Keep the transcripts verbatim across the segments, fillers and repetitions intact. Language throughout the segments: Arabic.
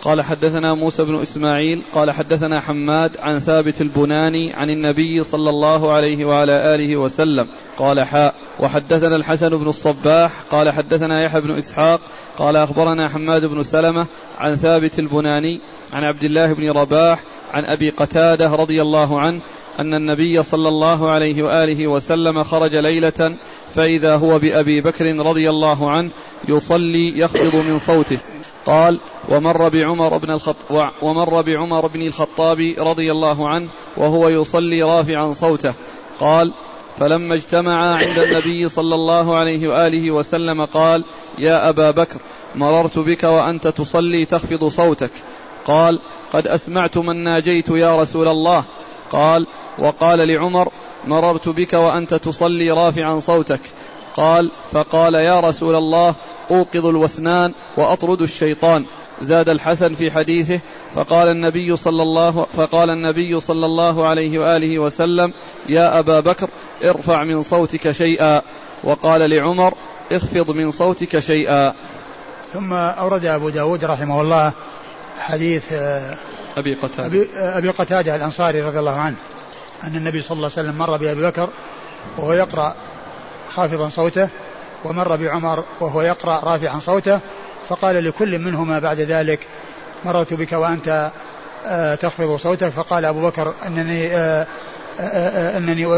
قال حدثنا موسى بن إسماعيل قال حدثنا حماد عن ثابت البناني عن النبي صلى الله عليه وعلى آله وسلم قال حاء وحدثنا الحسن بن الصباح قال حدثنا يحيى بن إسحاق قال أخبرنا حماد بن سلمة عن ثابت البناني عن عبد الله بن رباح عن أبي قتادة رضي الله عنه أن النبي صلى الله عليه وآله وسلم خرج ليلة فإذا هو بأبي بكر رضي الله عنه يصلي يخفض من صوته. قال ومر بعمر بن الخطاب ومر بعمر بن الخطاب رضي الله عنه وهو يصلي رافعا صوته. قال فلما اجتمعا عند النبي صلى الله عليه وآله وسلم قال يا أبا بكر مررت بك وأنت تصلي تخفض صوتك. قال قد أسمعت من ناجيت يا رسول الله. قال وقال لعمر مررت بك وأنت تصلي رافعا صوتك. قال فقال يا رسول الله أوقظ الوسنان وأطرد الشيطان. زاد الحسن في حديثه فقال النبي صلى الله فقال النبي صلى الله عليه وآله وسلم يا أبا بكر ارفع من صوتك شيئا. وقال لعمر اخفض من صوتك شيئا. ثم أورد أبو داود رحمه الله حديث أبي قتادة أبي, أبي قتادة الأنصاري رضي الله عنه أن النبي صلى الله عليه وسلم مر بأبي بكر وهو يقرأ خافضا صوته ومر بعمر وهو يقرأ رافعا صوته فقال لكل منهما بعد ذلك مررت بك وأنت تخفض صوتك. فقال أبو بكر أنني أنني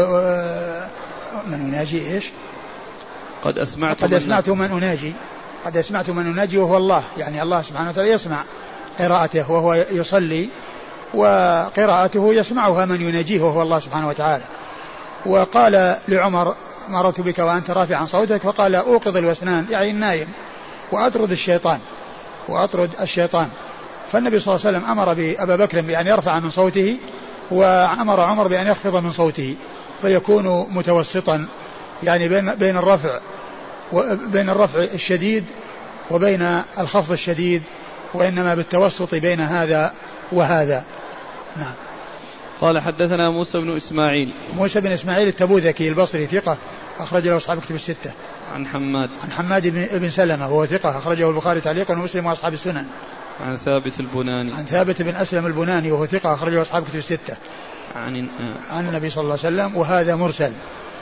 من أناجي إيش قد أسمعت قد أسمعت من أناجي قد أسمعت من أناجي وهو الله يعني الله سبحانه وتعالى يسمع قراءته وهو يصلي وقراءته يسمعها من يناجيه وهو الله سبحانه وتعالى. وقال لعمر مررت بك وأنت رافع عن صوتك فقال أوقظ الوسنان يعني النايم وأطرد الشيطان وأطرد الشيطان. فالنبي صلى الله عليه وسلم أمر بأبا بكر بأن يرفع من صوته وأمر عمر بأن يخفض من صوته فيكون متوسطا يعني بين بين الرفع وبين الرفع الشديد وبين الخفض الشديد وإنما بالتوسط بين هذا وهذا. نعم. قال حدثنا موسى بن إسماعيل موسى بن إسماعيل التبوذكي البصري ثقة أخرج له أصحاب كتب الستة. عن حماد عن حماد بن, بن سلمة وهو ثقة أخرجه البخاري تعليقا ومسلم وأصحاب السنن. عن ثابت البناني عن ثابت بن أسلم البناني وهو ثقة أخرجه أصحاب كتب الستة. عن عن النبي صلى الله عليه وسلم وهذا مرسل.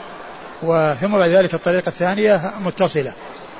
وثم بعد ذلك الطريقة الثانية متصلة.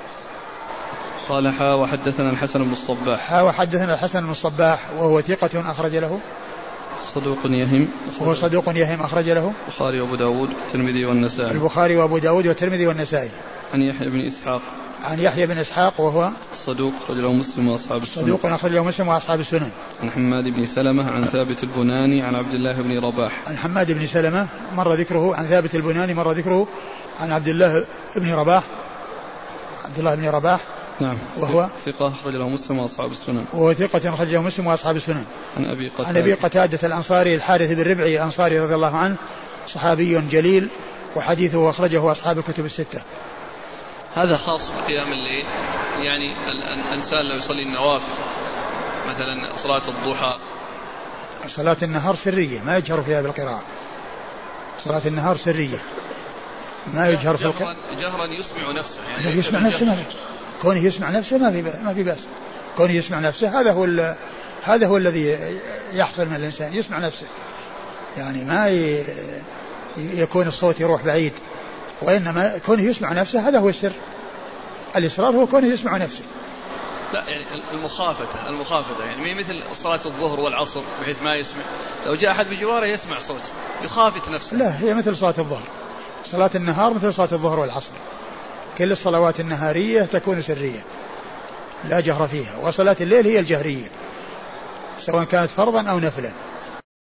قال حا وحدثنا الحسن بن الصباح حا وحدثنا الحسن بن الصباح وهو ثقة أخرج له صدوق يهم وهو صدوق يهم أخرج له البخاري وأبو داود والترمذي والنسائي البخاري وأبو داود والترمذي والنسائي. عن يحيى بن إسحاق عن يحيى بن إسحاق وهو صدوق أخرج له مسلم وأصحاب السنن صدوق أخرج له مسلم وأصحاب السنن. عن حماد بن سلمة عن ثابت البناني عن عبد الله بن رباح عن حماد بن سلمة مر ذكره عن ثابت البناني مر ذكره عن عبد الله بن رباح عبد الله بن رباح نعم وهو ثقة أخرج له مسلم وأصحاب السنن. وهو ثقة أخرج له مسلم وأصحاب السنن. عن أبي قتادة عن أبي قتادة الأنصاري الحارث بن ربعي الأنصاري رضي الله عنه صحابي جليل وحديثه أخرجه أصحاب الكتب الستة. هذا خاص بقيام الليل يعني الإنسان لو يصلي النوافل مثلا صلاة الضحى. صلاة النهار سرية ما يجهر فيها بالقراءة. صلاة النهار سرية ما يجهر في القراءة جهرا يسمع نفسه يعني يسمع نفسه ما كونه يسمع نفسه ما في ما في بأس. كونه يسمع نفسه هذا هو هذا هو الذي يحصل من الإنسان يسمع نفسه يعني ما ي... يكون الصوت يروح بعيد وإنما كونه يسمع نفسه هذا هو السر. الإصرار هو كونه يسمع نفسه. لا يعني المخافة المخافة يعني مثل صلاة الظهر والعصر بحيث ما يسمع لو جاء أحد بجواره يسمع صوته يخافت نفسه. لا هي مثل صلاة الظهر. صلاة النهار مثل صلاة الظهر والعصر. كل الصلوات النهارية تكون سرية لا جهر فيها وصلاة الليل هي الجهرية سواء كانت فرضا أو نفلا.